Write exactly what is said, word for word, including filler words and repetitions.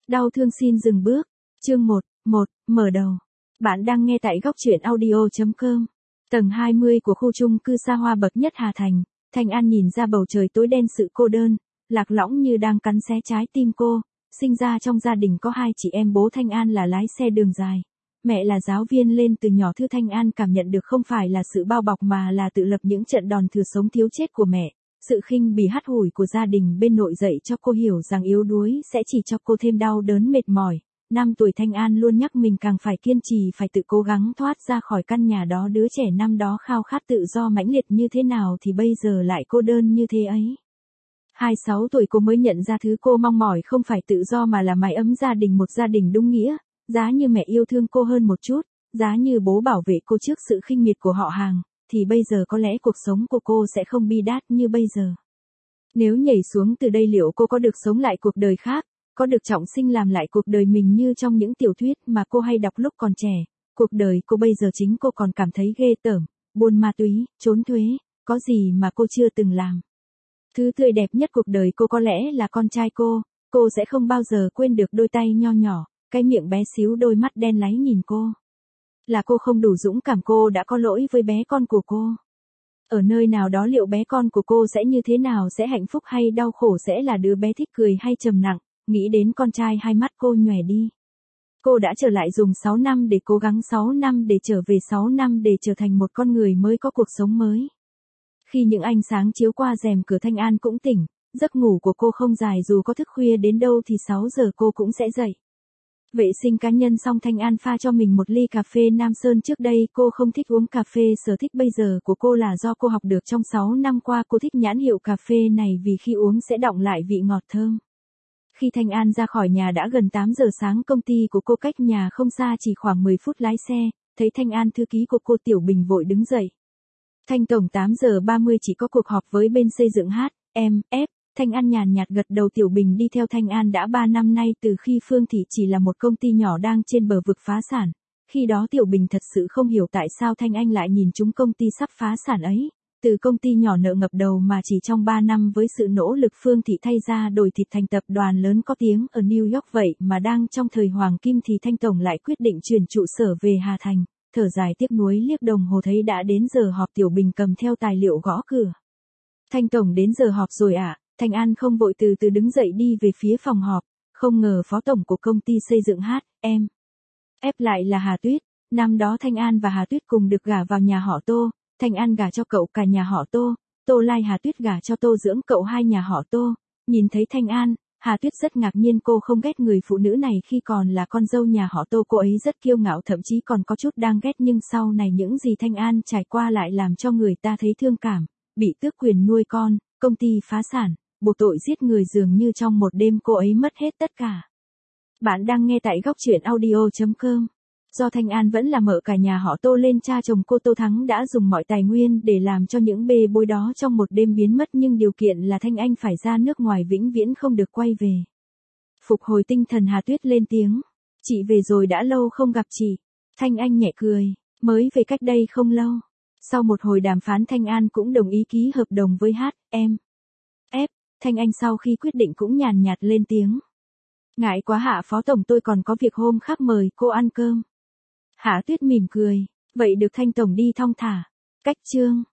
Đau thương xin dừng bước. Chương một, một, mở đầu. Bạn đang nghe tại góc truyện audio.com. Tầng hai mươi của khu chung cư xa hoa bậc nhất Hà Thành, Thanh An nhìn ra bầu trời tối đen sự cô đơn, lạc lõng như đang cắn xé trái tim cô. Sinh ra trong gia đình có hai chị em, bố Thanh An là lái xe đường dài. Mẹ là giáo viên. Lên từ nhỏ Thư Thanh An cảm nhận được không phải là sự bao bọc mà là tự lập những trận đòn thừa sống thiếu chết của mẹ. Sự khinh bỉ hắt hủi của gia đình bên nội dạy cho cô hiểu rằng yếu đuối sẽ chỉ cho cô thêm đau đớn mệt mỏi. Năm tuổi Thanh An luôn nhắc mình càng phải kiên trì, phải tự cố gắng thoát ra khỏi căn nhà đó. Đứa trẻ năm đó khao khát tự do mãnh liệt như thế nào thì bây giờ lại cô đơn như thế ấy. hai mươi sáu tuổi cô mới nhận ra thứ cô mong mỏi không phải tự do mà là mái ấm gia đình, một gia đình đúng nghĩa. Giá như mẹ yêu thương cô hơn một chút, giá như bố bảo vệ cô trước sự khinh miệt của họ hàng, thì bây giờ có lẽ cuộc sống của cô sẽ không bi đát như bây giờ. Nếu nhảy xuống từ đây liệu cô có được sống lại cuộc đời khác, có được trọng sinh làm lại cuộc đời mình như trong những tiểu thuyết mà cô hay đọc lúc còn trẻ? Cuộc đời cô bây giờ chính cô còn cảm thấy ghê tởm, buôn ma túy, trốn thuế, có gì mà cô chưa từng làm. Thứ tươi đẹp nhất cuộc đời cô có lẽ là con trai cô. Cô sẽ không bao giờ quên được đôi tay nho nhỏ, cái miệng bé xíu, đôi mắt đen láy nhìn cô. Là cô không đủ dũng cảm, cô đã có lỗi với bé con của cô. Ở nơi nào đó liệu bé con của cô sẽ như thế nào, sẽ hạnh phúc hay đau khổ, sẽ là đứa bé thích cười hay trầm nặng? Nghĩ đến con trai, hai mắt cô nhòe đi. Cô đã trở lại dùng sáu năm để cố gắng, sáu năm để trở về, sáu năm để trở thành một con người mới, có cuộc sống mới. Khi những ánh sáng chiếu qua rèm cửa, Thanh An cũng tỉnh. Giấc ngủ của cô không dài, dù có thức khuya đến đâu thì sáu giờ cô cũng sẽ dậy. Vệ sinh cá nhân xong, Thanh An pha cho mình một ly cà phê Nam Sơn. Trước đây cô không thích uống cà phê, sở thích bây giờ của cô là do cô học được trong sáu năm qua. Cô thích nhãn hiệu cà phê này vì khi uống sẽ đọng lại vị ngọt thơm. Khi Thanh An ra khỏi nhà đã gần tám giờ sáng, công ty của cô cách nhà không xa, chỉ khoảng mười phút lái xe. Thấy Thanh An, thư ký của cô Tiểu Bình vội đứng dậy. Thanh tổng, tám giờ ba mươi chỉ có cuộc họp với bên xây dựng hát em ép. Thanh An nhàn nhạt gật đầu. Tiểu Bình đi theo Thanh An đã ba năm nay, từ khi Phương Thị chỉ là một công ty nhỏ đang trên bờ vực phá sản. Khi đó Tiểu Bình thật sự không hiểu tại sao Thanh Anh lại nhìn trúng công ty sắp phá sản ấy. Từ công ty nhỏ nợ ngập đầu mà chỉ trong ba năm với sự nỗ lực Phương Thị thay ra đổi thịt thành tập đoàn lớn có tiếng ở New York, vậy mà đang trong thời hoàng kim thì Thanh tổng lại quyết định chuyển trụ sở về Hà Thành. Thở dài tiếc nuối liếc đồng hồ thấy đã đến giờ họp. Tiểu Bình cầm theo tài liệu gõ cửa. Thanh tổng, đến giờ họp rồi ạ. À? Thanh An không vội, từ từ đứng dậy đi về phía phòng họp. Không ngờ phó tổng của công ty xây dựng hát em ép lại là Hà Tuyết. Năm đó Thanh An và Hà Tuyết cùng được gả vào nhà họ Tô. Thanh An gả cho cậu cả nhà họ Tô. Tô Lai, Hà Tuyết gả cho Tô Dưỡng, cậu hai nhà họ Tô. Nhìn thấy Thanh An, Hà Tuyết rất ngạc nhiên. Cô không ghét người phụ nữ này khi còn là con dâu nhà họ Tô. Cô ấy rất kiêu ngạo, thậm chí còn có chút đang ghét. Nhưng sau này những gì Thanh An trải qua lại làm cho người ta thấy thương cảm. Bị tước quyền nuôi con, công ty phá sản, buộc tội giết người, dường như trong một đêm cô ấy mất hết tất cả. Bạn đang nghe tại góc truyện audio.com. Do Thanh An vẫn là mợ cả nhà họ Tô lên, cha chồng cô Tô Thắng đã dùng mọi tài nguyên để làm cho những bê bối đó trong một đêm biến mất, nhưng điều kiện là Thanh Anh phải ra nước ngoài vĩnh viễn không được quay về. Phục hồi tinh thần, Hà Tuyết lên tiếng. Chị về rồi, đã lâu không gặp chị. Thanh Anh nhẹ cười. Mới về cách đây không lâu. Sau một hồi đàm phán, Thanh An cũng đồng ý ký hợp đồng với hát em ép. Thanh Anh sau khi quyết định cũng nhàn nhạt lên tiếng. Ngại quá Hạ phó tổng, tôi còn có việc, hôm khác mời cô ăn cơm. Hạ Tuyết mỉm cười. Vậy được, Thanh tổng đi thong thả. Cách chương.